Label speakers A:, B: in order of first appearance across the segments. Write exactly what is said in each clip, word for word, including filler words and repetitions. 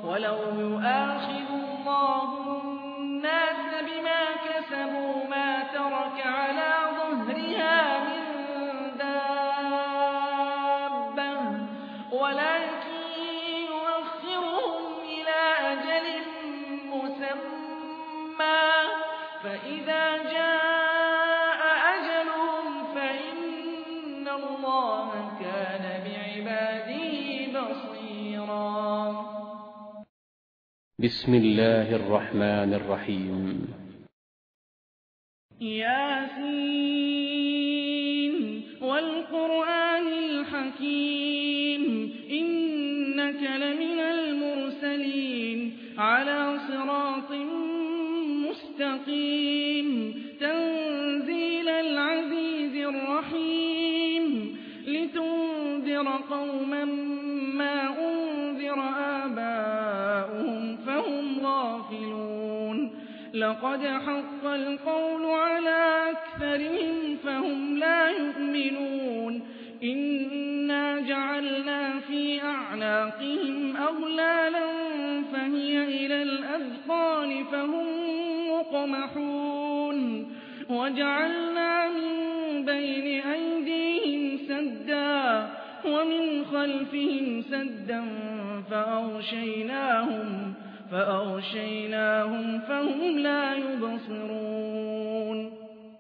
A: ولو يؤاخذ الله الناس بما كسبوا ما ترك على ظهرها من دابة ولكن يؤخرهم إلى أجل مسمى فإذا جاء أجلهم فإن الله كان بعباده بصيرا.
B: بسم الله الرحمن الرحيم.
A: ياسين والقرآن الحكيم إنك لمن المرسلين على صراط مستقيم تنزيل العزيز الرحيم لتنذر قوما ما أنذر آباؤهم فهم غافلون لقد حق القول على أكثرهم فهم لا يؤمنون إنا جعلنا في أعناقهم أغلالا فهي إلى الأذقان فهم مقمحون وجعلنا من بين أيديهم سدا ومن خلفهم سدا فأغشيناهم فأغشيناهم فهم لا يبصرون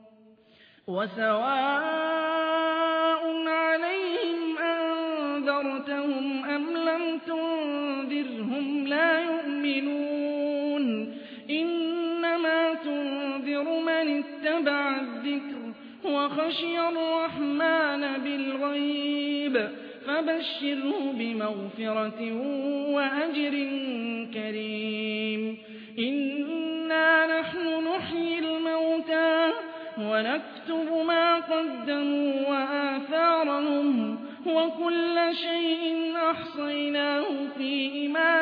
A: وسواء عليهم أنذرتهم أم لم تنذرهم لا يؤمنون إنما تنذر من اتبع الذكر وخشي الرحمن بالغيب فبشره بمغفرة وأجر كريم. إنا نحن نحيي الموتى ونكتب ما قدموا وآثارهم وكل شيء أحصيناه في إمام